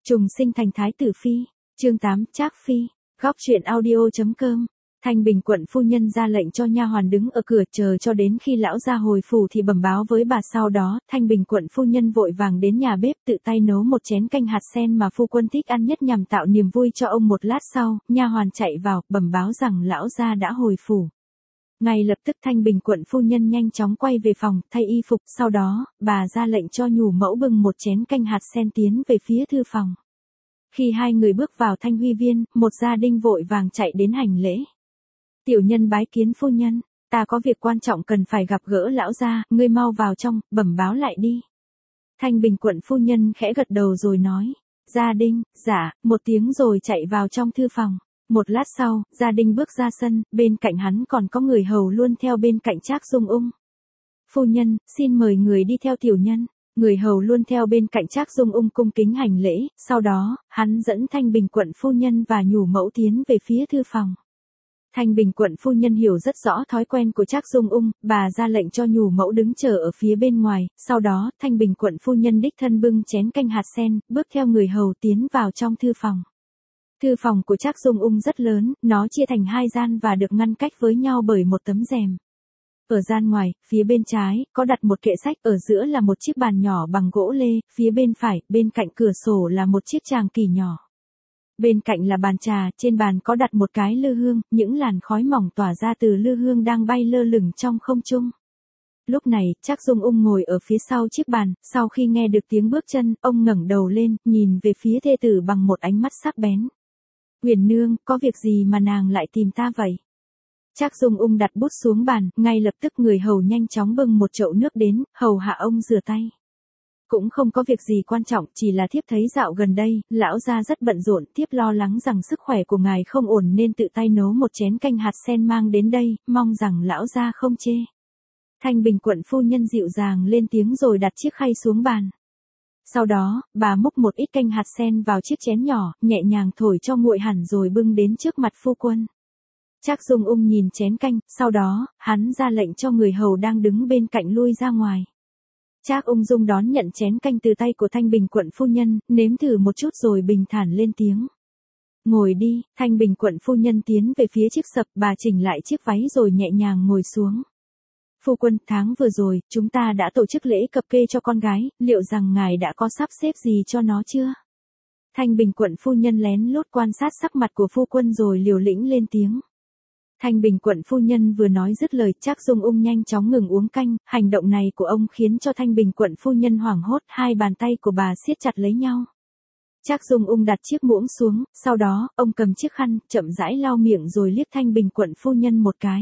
Trùng sinh thành thái tử phi. Chương 8, Trác phi. Góc truyện audio.com. Thanh Bình quận phu nhân ra lệnh cho nha hoàn đứng ở cửa chờ cho đến khi lão gia hồi phủ thì bẩm báo với bà. Sau đó, Thanh Bình quận phu nhân vội vàng đến nhà bếp tự tay nấu một chén canh hạt sen mà phu quân thích ăn nhất nhằm tạo niềm vui cho ông. Một lát sau, nha hoàn chạy vào bẩm báo rằng lão gia đã hồi phủ. Ngay lập tức Thanh Bình quận phu nhân nhanh chóng quay về phòng thay y phục, sau đó bà ra lệnh cho nhủ mẫu bưng một chén canh hạt sen tiến về phía thư phòng. Khi hai người bước vào Thanh Huy viên, một gia đình vội vàng chạy đến hành lễ. Tiểu nhân bái kiến phu nhân, ta có việc quan trọng cần phải gặp gỡ lão gia, ngươi mau vào trong, bẩm báo lại đi. Thanh Bình quận phu nhân khẽ gật đầu rồi nói, gia đình, dạ, một tiếng rồi chạy vào trong thư phòng. Một lát sau, gia đình bước ra sân, bên cạnh hắn còn có người hầu luôn theo bên cạnh Trác Dung Ung. Phu nhân, xin mời người đi theo tiểu nhân. Người hầu luôn theo bên cạnh Trác Dung Ung cung kính hành lễ, sau đó, hắn dẫn Thanh Bình quận phu nhân và nhủ mẫu tiến về phía thư phòng. Thanh Bình quận phu nhân hiểu rất rõ thói quen của Trác Dung Ung, bà ra lệnh cho nhủ mẫu đứng chờ ở phía bên ngoài, sau đó, Thanh Bình quận phu nhân đích thân bưng chén canh hạt sen, bước theo người hầu tiến vào trong thư phòng. Thư phòng của Trác Dung Ung rất lớn, nó chia thành hai gian và được ngăn cách với nhau bởi một tấm rèm. Ở gian ngoài, phía bên trái, có đặt một kệ sách, ở giữa là một chiếc bàn nhỏ bằng gỗ lê, phía bên phải, bên cạnh cửa sổ là một chiếc tràng kỷ nhỏ. Bên cạnh là bàn trà, trên bàn có đặt một cái lư hương, những làn khói mỏng tỏa ra từ lư hương đang bay lơ lửng trong không trung. Lúc này, Trác Dung Ung ngồi ở phía sau chiếc bàn, sau khi nghe được tiếng bước chân, ông ngẩng đầu lên, nhìn về phía thê tử bằng một ánh mắt sắc bén. Huyền nương, có việc gì mà nàng lại tìm ta vậy? Trác Dung Ung đặt bút xuống bàn, ngay lập tức người hầu nhanh chóng bưng một chậu nước đến, hầu hạ ông rửa tay. Cũng không có việc gì quan trọng, chỉ là thiếp thấy dạo gần đây, lão gia rất bận rộn, thiếp lo lắng rằng sức khỏe của ngài không ổn nên tự tay nấu một chén canh hạt sen mang đến đây, mong rằng lão gia không chê. Thanh Bình quận phu nhân dịu dàng lên tiếng rồi đặt chiếc khay xuống bàn. Sau đó, bà múc một ít canh hạt sen vào chiếc chén nhỏ, nhẹ nhàng thổi cho nguội hẳn rồi bưng đến trước mặt phu quân. Trác Dung Ung nhìn chén canh, sau đó, hắn ra lệnh cho người hầu đang đứng bên cạnh lui ra ngoài. Trác ung dung đón nhận chén canh từ tay của Thanh Bình quận phu nhân, nếm thử một chút rồi bình thản lên tiếng. Ngồi đi, Thanh Bình quận phu nhân tiến về phía chiếc sập, bà chỉnh lại chiếc váy rồi nhẹ nhàng ngồi xuống. Phu quân, tháng vừa rồi, chúng ta đã tổ chức lễ cập kê cho con gái, liệu rằng ngài đã có sắp xếp gì cho nó chưa? Thanh Bình quận phu nhân lén lút quan sát sắc mặt của phu quân rồi liều lĩnh lên tiếng. Thanh Bình quận phu nhân vừa nói dứt lời, Trác Dung Ung nhanh chóng ngừng uống canh, hành động này của ông khiến cho Thanh Bình quận phu nhân hoảng hốt, hai bàn tay của bà siết chặt lấy nhau. Trác Dung Ung đặt chiếc muỗng xuống, sau đó, ông cầm chiếc khăn, chậm rãi lau miệng rồi liếc Thanh Bình quận phu nhân một cái.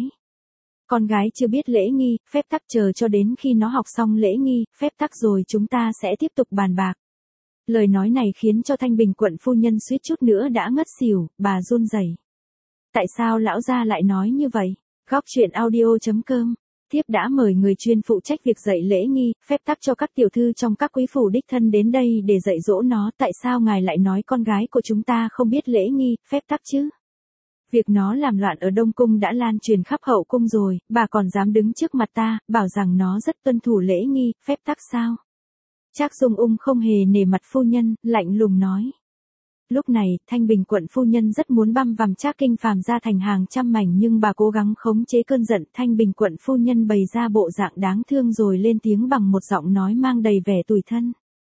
Con gái chưa biết lễ nghi, phép tắc, chờ cho đến khi nó học xong lễ nghi, phép tắc rồi chúng ta sẽ tiếp tục bàn bạc. Lời nói này khiến cho Thanh Bình quận phu nhân suýt chút nữa đã ngất xỉu, bà run rẩy. Tại sao lão gia lại nói như vậy? Góc truyện audio.com. Thiếp đã mời người chuyên phụ trách việc dạy lễ nghi, phép tắc cho các tiểu thư trong các quý phủ đích thân đến đây để dạy dỗ nó. Tại sao ngài lại nói con gái của chúng ta không biết lễ nghi, phép tắc chứ? Việc nó làm loạn ở Đông Cung đã lan truyền khắp hậu cung rồi, bà còn dám đứng trước mặt ta, bảo rằng nó rất tuân thủ lễ nghi, phép tắc sao? Trác Dung Ung không hề nể mặt phu nhân, lạnh lùng nói. Lúc này, Thanh Bình quận phu nhân rất muốn băm vằm Trác Kinh Phàm ra thành hàng trăm mảnh nhưng bà cố gắng khống chế cơn giận. Thanh Bình quận phu nhân bày ra bộ dạng đáng thương rồi lên tiếng bằng một giọng nói mang đầy vẻ tủi thân.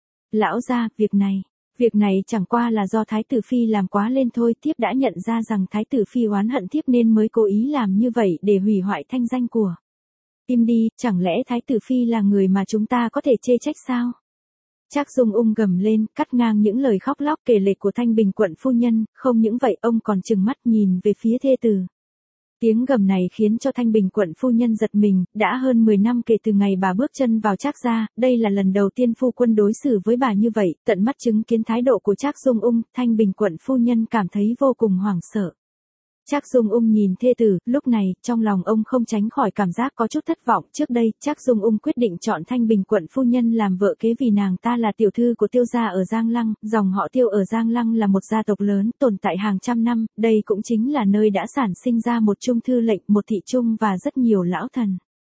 Lão gia, việc này chẳng qua là do Thái tử Phi làm quá lên thôi, thiếp đã nhận ra rằng Thái tử Phi oán hận thiếp nên mới cố ý làm như vậy để hủy hoại thanh danh của. Im đi, chẳng lẽ Thái tử Phi là người mà chúng ta có thể chê trách sao? Trác Dung Ung gầm lên, cắt ngang những lời khóc lóc kể lể của Thanh Bình quận phu nhân, không những vậy ông còn trừng mắt nhìn về phía thê tử. Tiếng gầm này khiến cho Thanh Bình quận phu nhân giật mình, đã hơn 10 năm kể từ ngày bà bước chân vào Trác gia, đây là lần đầu tiên phu quân đối xử với bà như vậy, tận mắt chứng kiến thái độ của Trác Dung Ung, Thanh Bình quận phu nhân cảm thấy vô cùng hoảng sợ. Trác Dung Ung nhìn thê tử, lúc này, trong lòng ông không tránh khỏi cảm giác có chút thất vọng. Trước đây, Trác Dung Ung quyết định chọn Thanh Bình quận phu nhân làm vợ kế vì nàng ta là tiểu thư của Tiêu gia ở Giang Lăng, dòng họ Tiêu ở Giang Lăng là một gia tộc lớn, tồn tại hàng trăm năm, đây cũng chính là nơi đã sản sinh ra một trung thư lệnh, một thị trung và rất nhiều lão thần.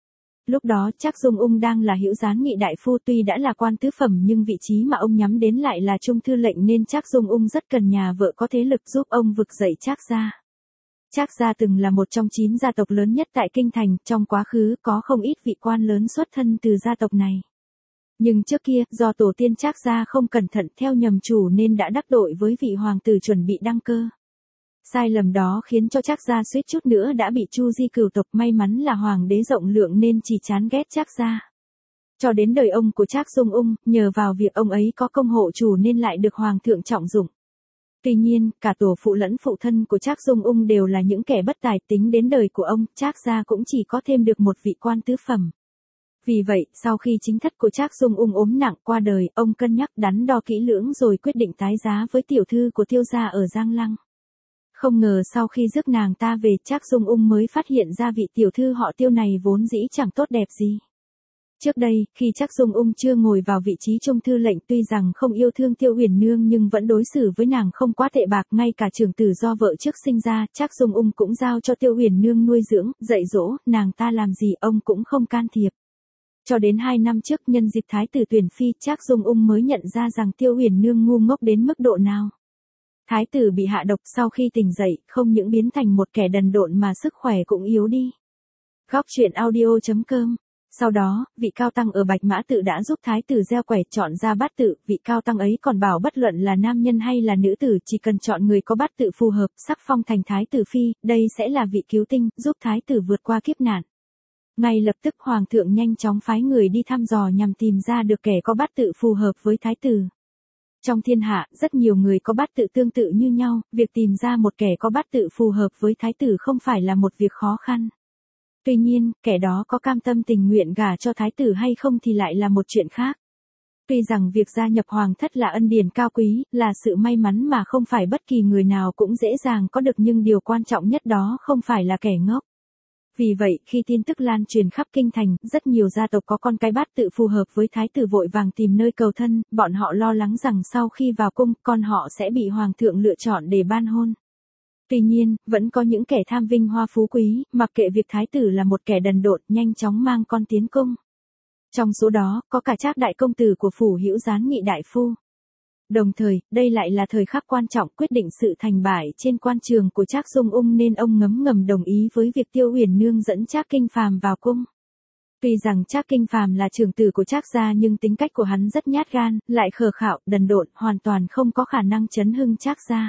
Lúc đó Trác Dung Ung đang là Hữu Gián Nghị đại phu, tuy đã là quan tứ phẩm nhưng vị trí mà ông nhắm đến lại là trung thư lệnh nên Trác Dung Ung rất cần nhà vợ có thế lực giúp ông vực dậy Trác gia. Trác gia từng là một trong 9 gia tộc lớn nhất tại Kinh Thành, trong quá khứ có không ít vị quan lớn xuất thân từ gia tộc này. Nhưng trước kia, do tổ tiên Trác gia không cẩn thận theo nhầm chủ nên đã đắc tội với vị hoàng tử chuẩn bị đăng cơ. Sai lầm đó khiến cho Trác gia suýt chút nữa đã bị Chu Di cửu tộc, may mắn là hoàng đế rộng lượng nên chỉ chán ghét Trác gia. Cho đến đời ông của Trác Dung Ung, nhờ vào việc ông ấy có công hộ chủ nên lại được hoàng thượng trọng dụng. Tuy nhiên, cả tổ phụ lẫn phụ thân của Trác Dung Ung đều là những kẻ bất tài, tính đến đời của ông, Trác gia cũng chỉ có thêm được một vị quan tứ phẩm. Vì vậy, sau khi chính thất của Trác Dung Ung ốm nặng qua đời, ông cân nhắc đắn đo kỹ lưỡng rồi quyết định tái giá với tiểu thư của Tiêu gia ở Giang Lăng. Không ngờ sau khi rước nàng ta về, Trác Dung Ung mới phát hiện ra vị tiểu thư họ Tiêu này vốn dĩ chẳng tốt đẹp gì. Trước đây, khi Trác Dung Ung chưa ngồi vào vị trí trung thư lệnh, tuy rằng không yêu thương Tiêu Uyển Nương nhưng vẫn đối xử với nàng không quá tệ bạc, ngay cả trưởng tử do vợ trước sinh ra, Trác Dung Ung cũng giao cho Tiêu Uyển Nương nuôi dưỡng, dạy dỗ, nàng ta làm gì ông cũng không can thiệp. Cho đến 2 năm trước, nhân dịp thái tử tuyển phi, Trác Dung Ung mới nhận ra rằng Tiêu Uyển Nương ngu ngốc đến mức độ nào. Thái tử bị hạ độc, sau khi tỉnh dậy, không những biến thành một kẻ đần độn mà sức khỏe cũng yếu đi. Góc truyện audio.com. Sau đó, vị cao tăng ở Bạch Mã Tự đã giúp thái tử gieo quẻ chọn ra bát tự, vị cao tăng ấy còn bảo bất luận là nam nhân hay là nữ tử chỉ cần chọn người có bát tự phù hợp, sắc phong thành thái tử phi, đây sẽ là vị cứu tinh, giúp thái tử vượt qua kiếp nạn. Ngay lập tức hoàng thượng nhanh chóng phái người đi thăm dò nhằm tìm ra được kẻ có bát tự phù hợp với thái tử. Trong thiên hạ, rất nhiều người có bát tự tương tự như nhau, việc tìm ra một kẻ có bát tự phù hợp với thái tử không phải là một việc khó khăn. Tuy nhiên, kẻ đó có cam tâm tình nguyện gả cho thái tử hay không thì lại là một chuyện khác. Tuy rằng việc gia nhập hoàng thất là ân điển cao quý, là sự may mắn mà không phải bất kỳ người nào cũng dễ dàng có được, nhưng điều quan trọng nhất đó không phải là kẻ ngốc. Vì vậy, khi tin tức lan truyền khắp kinh thành, rất nhiều gia tộc có con cái bát tự phù hợp với thái tử vội vàng tìm nơi cầu thân, bọn họ lo lắng rằng sau khi vào cung, con họ sẽ bị hoàng thượng lựa chọn để ban hôn. Tuy nhiên, vẫn có những kẻ tham vinh hoa phú quý, mặc kệ việc thái tử là một kẻ đần độn, nhanh chóng mang con tiến cung. Trong số đó, có cả Trác đại công tử của phủ Hữu Gián Nghị đại phu. Đồng thời, đây lại là thời khắc quan trọng quyết định sự thành bại trên quan trường của Trác Dung Ung nên ông ngấm ngầm đồng ý với việc Tiêu Uyển Nương dẫn Trác Kinh Phàm vào cung. Tuy rằng Trác Kinh Phàm là trưởng tử của Trác gia nhưng tính cách của hắn rất nhát gan, lại khờ khạo, đần độn, hoàn toàn không có khả năng chấn hưng Trác gia.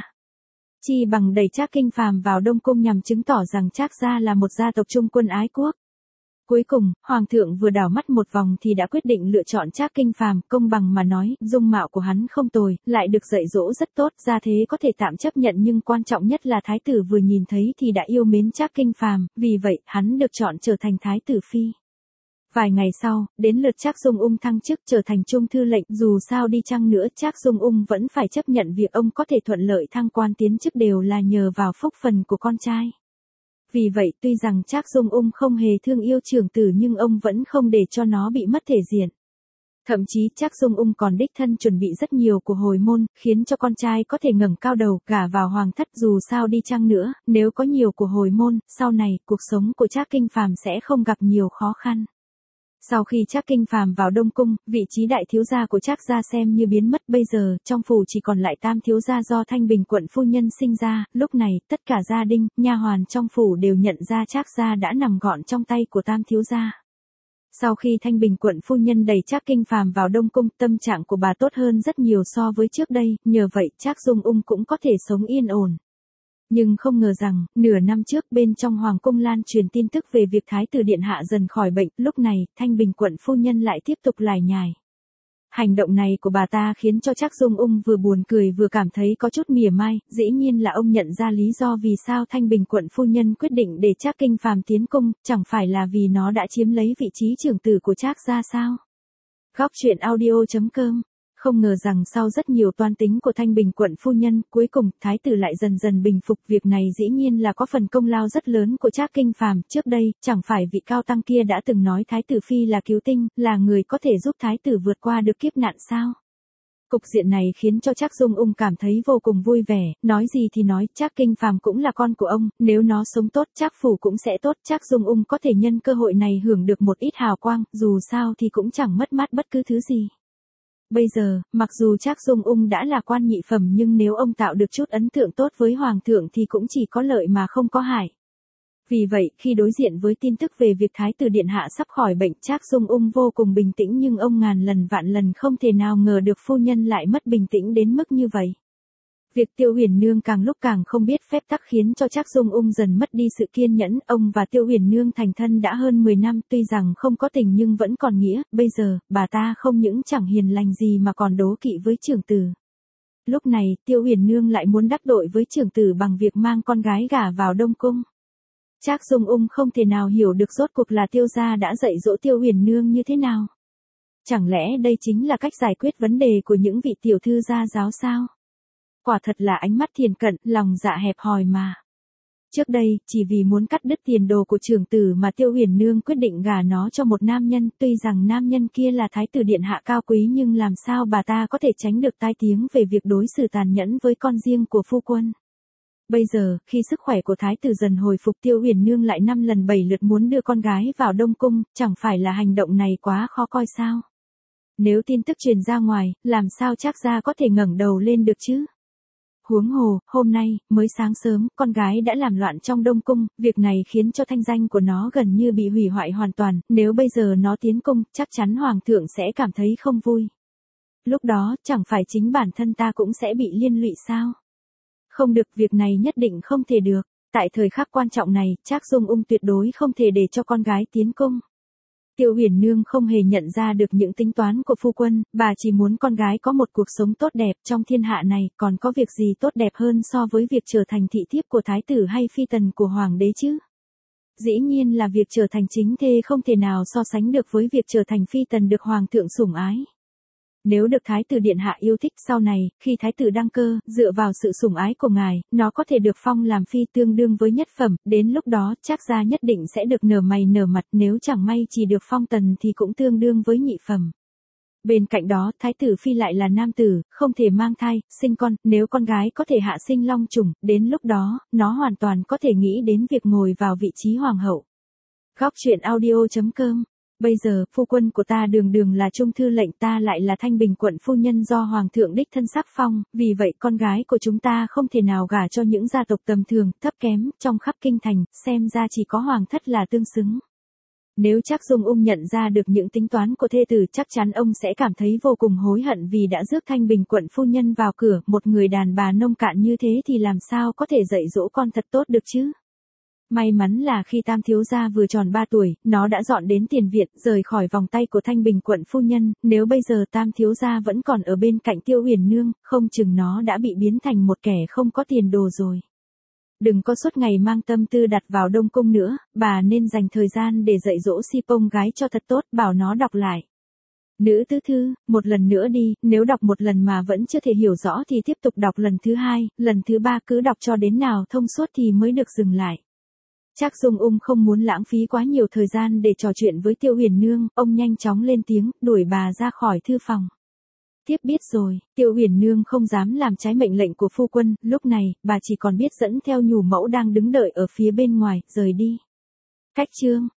Chi bằng đẩy Trác Kinh Phàm vào Đông cung nhằm chứng tỏ rằng Trác gia là một gia tộc trung quân ái quốc. Cuối cùng, hoàng thượng vừa đảo mắt một vòng thì đã quyết định lựa chọn Trác Kinh Phàm, công bằng mà nói, dung mạo của hắn không tồi, lại được dạy dỗ rất tốt, gia thế có thể tạm chấp nhận, nhưng quan trọng nhất là thái tử vừa nhìn thấy thì đã yêu mến Trác Kinh Phàm, vì vậy, hắn được chọn trở thành thái tử phi. Vài ngày sau, đến lượt Trác Dung Ung thăng chức trở thành trung thư lệnh, dù sao đi chăng nữa Trác Dung Ung vẫn phải chấp nhận việc ông có thể thuận lợi thăng quan tiến chức đều là nhờ vào phúc phần của con trai. Vì vậy, tuy rằng Trác Dung Ung không hề thương yêu trưởng tử nhưng ông vẫn không để cho nó bị mất thể diện. Thậm chí Trác Dung Ung còn đích thân chuẩn bị rất nhiều của hồi môn, khiến cho con trai có thể ngẩng cao đầu, gả vào hoàng thất, dù sao đi chăng nữa, nếu có nhiều của hồi môn, sau này, cuộc sống của Trác Kinh Phàm sẽ không gặp nhiều khó khăn. Sau khi Trác Kinh Phàm vào Đông cung, vị trí đại thiếu gia của Trác gia xem như biến mất, bây giờ, trong phủ chỉ còn lại tam thiếu gia do Thanh Bình quận phu nhân sinh ra, lúc này, tất cả gia đình, nha hoàn trong phủ đều nhận ra Trác gia đã nằm gọn trong tay của tam thiếu gia. Sau khi Thanh Bình quận phu nhân đẩy Trác Kinh Phàm vào Đông cung, tâm trạng của bà tốt hơn rất nhiều so với trước đây, nhờ vậy Trác Dung Ung cũng có thể sống yên ổn. Nhưng không ngờ rằng, nửa năm trước bên trong hoàng cung lan truyền tin tức về việc thái tử điện hạ dần khỏi bệnh, lúc này, Thanh Bình quận phu nhân lại tiếp tục lải nhải. Hành động này của bà ta khiến cho Trác Dung Ung vừa buồn cười vừa cảm thấy có chút mỉa mai, dĩ nhiên là ông nhận ra lý do vì sao Thanh Bình quận phu nhân quyết định để Trác Kinh Phàm tiến cung, chẳng phải là vì nó đã chiếm lấy vị trí trưởng tử của Trác gia sao? Góc truyện audio.com. Không ngờ rằng sau rất nhiều toan tính của Thanh Bình quận phu nhân, cuối cùng, thái tử lại dần dần bình phục, việc này dĩ nhiên là có phần công lao rất lớn của Trác Kinh Phàm, trước đây, chẳng phải vị cao tăng kia đã từng nói thái tử phi là cứu tinh, là người có thể giúp thái tử vượt qua được kiếp nạn sao? Cục diện này khiến cho Trác Dung Ung cảm thấy vô cùng vui vẻ, nói gì thì nói, Trác Kinh Phàm cũng là con của ông, nếu nó sống tốt, Trác phủ cũng sẽ tốt, Trác Dung Ung có thể nhân cơ hội này hưởng được một ít hào quang, dù sao thì cũng chẳng mất mát bất cứ thứ gì. Bây giờ, mặc dù Trác Dung Ung đã là quan nhị phẩm nhưng nếu ông tạo được chút ấn tượng tốt với hoàng thượng thì cũng chỉ có lợi mà không có hại. Vì vậy, khi đối diện với tin tức về việc Thái tử Điện Hạ sắp khỏi bệnh, Trác Dung Ung vô cùng bình tĩnh nhưng ông ngàn lần vạn lần không thể nào ngờ được phu nhân lại mất bình tĩnh đến mức như vậy. Việc Tiêu Huyền Nương càng lúc càng không biết phép tắc khiến cho Trác Dung Ung dần mất đi sự kiên nhẫn, ông và Tiêu Huyền Nương thành thân đã hơn 10 năm, tuy rằng không có tình nhưng vẫn còn nghĩa, bây giờ, bà ta không những chẳng hiền lành gì mà còn đố kỵ với trưởng tử. Lúc này, Tiêu Huyền Nương lại muốn đắc tội với trưởng tử bằng việc mang con gái gả vào Đông Cung. Trác Dung Ung không thể nào hiểu được rốt cuộc là Tiêu gia đã dạy dỗ Tiêu Huyền Nương như thế nào. Chẳng lẽ đây chính là cách giải quyết vấn đề của những vị tiểu thư gia giáo sao? Quả thật là ánh mắt thiền cận, lòng dạ hẹp hòi mà. Trước đây, chỉ vì muốn cắt đứt tiền đồ của trưởng tử mà Tiêu Huyền Nương quyết định gả nó cho một nam nhân, tuy rằng nam nhân kia là Thái tử Điện Hạ cao quý nhưng làm sao bà ta có thể tránh được tai tiếng về việc đối xử tàn nhẫn với con riêng của phu quân. Bây giờ, khi sức khỏe của Thái tử dần hồi phục, Tiêu Huyền Nương lại 5 lần 7 lượt muốn đưa con gái vào Đông Cung, chẳng phải là hành động này quá khó coi sao? Nếu tin tức truyền ra ngoài, làm sao Trác gia có thể ngẩng đầu lên được chứ? Huống hồ, hôm nay, mới sáng sớm, con gái đã làm loạn trong Đông Cung, việc này khiến cho thanh danh của nó gần như bị hủy hoại hoàn toàn, nếu bây giờ nó tiến cung, chắc chắn Hoàng thượng sẽ cảm thấy không vui. Lúc đó, chẳng phải chính bản thân ta cũng sẽ bị liên lụy sao? Không được, việc này nhất định không thể được. Tại thời khắc quan trọng này, Trác Dung Ung tuyệt đối không thể để cho con gái tiến cung. Tiêu Huyền Nương không hề nhận ra được những tính toán của phu quân, bà chỉ muốn con gái có một cuộc sống tốt đẹp trong thiên hạ này, còn có việc gì tốt đẹp hơn so với việc trở thành thị thiếp của thái tử hay phi tần của hoàng đế chứ? Dĩ nhiên là việc trở thành chính thê không thể nào so sánh được với việc trở thành phi tần được hoàng thượng sủng ái. Nếu được Thái tử Điện Hạ yêu thích sau này, khi Thái tử đăng cơ, dựa vào sự sủng ái của ngài, nó có thể được phong làm phi tương đương với nhất phẩm, đến lúc đó Trác gia nhất định sẽ được nở mày nở mặt, nếu chẳng may chỉ được phong tần thì cũng tương đương với nhị phẩm. Bên cạnh đó, Thái tử phi lại là nam tử, không thể mang thai, sinh con, nếu con gái có thể hạ sinh long trùng, đến lúc đó, nó hoàn toàn có thể nghĩ đến việc ngồi vào vị trí hoàng hậu. Góc truyện audio.com. Bây giờ, phu quân của ta đường đường là trung thư lệnh, ta lại là Thanh Bình quận phu nhân do hoàng thượng đích thân sắc phong, vì vậy con gái của chúng ta không thể nào gả cho những gia tộc tầm thường, thấp kém, trong khắp kinh thành, xem ra chỉ có hoàng thất là tương xứng. Nếu Trác Dung Ung nhận ra được những tính toán của thê tử, chắc chắn ông sẽ cảm thấy vô cùng hối hận vì đã rước Thanh Bình quận phu nhân vào cửa, một người đàn bà nông cạn như thế thì làm sao có thể dạy dỗ con thật tốt được chứ? May mắn là khi Tam thiếu gia vừa tròn 3 tuổi, nó đã dọn đến tiền viện, rời khỏi vòng tay của Thanh Bình quận phu nhân, nếu bây giờ Tam thiếu gia vẫn còn ở bên cạnh Tiêu Huyền Nương, không chừng nó đã bị biến thành một kẻ không có tiền đồ rồi. Đừng có suốt ngày mang tâm tư đặt vào Đông Cung nữa, bà nên dành thời gian để dạy dỗ Si Pông gái cho thật tốt, bảo nó đọc lại. Nữ tứ thư, một lần nữa đi, nếu đọc một lần mà vẫn chưa thể hiểu rõ thì tiếp tục đọc lần thứ 2, lần thứ 3, cứ đọc cho đến nào thông suốt thì mới được dừng lại. Trác Dung Ung không muốn lãng phí quá nhiều thời gian để trò chuyện với Tiêu Huyền Nương, ông nhanh chóng lên tiếng, đuổi bà ra khỏi thư phòng. Tiếp biết rồi, Tiêu Huyền Nương không dám làm trái mệnh lệnh của phu quân, lúc này, bà chỉ còn biết dẫn theo nhủ mẫu đang đứng đợi ở phía bên ngoài, rời đi. Cách chương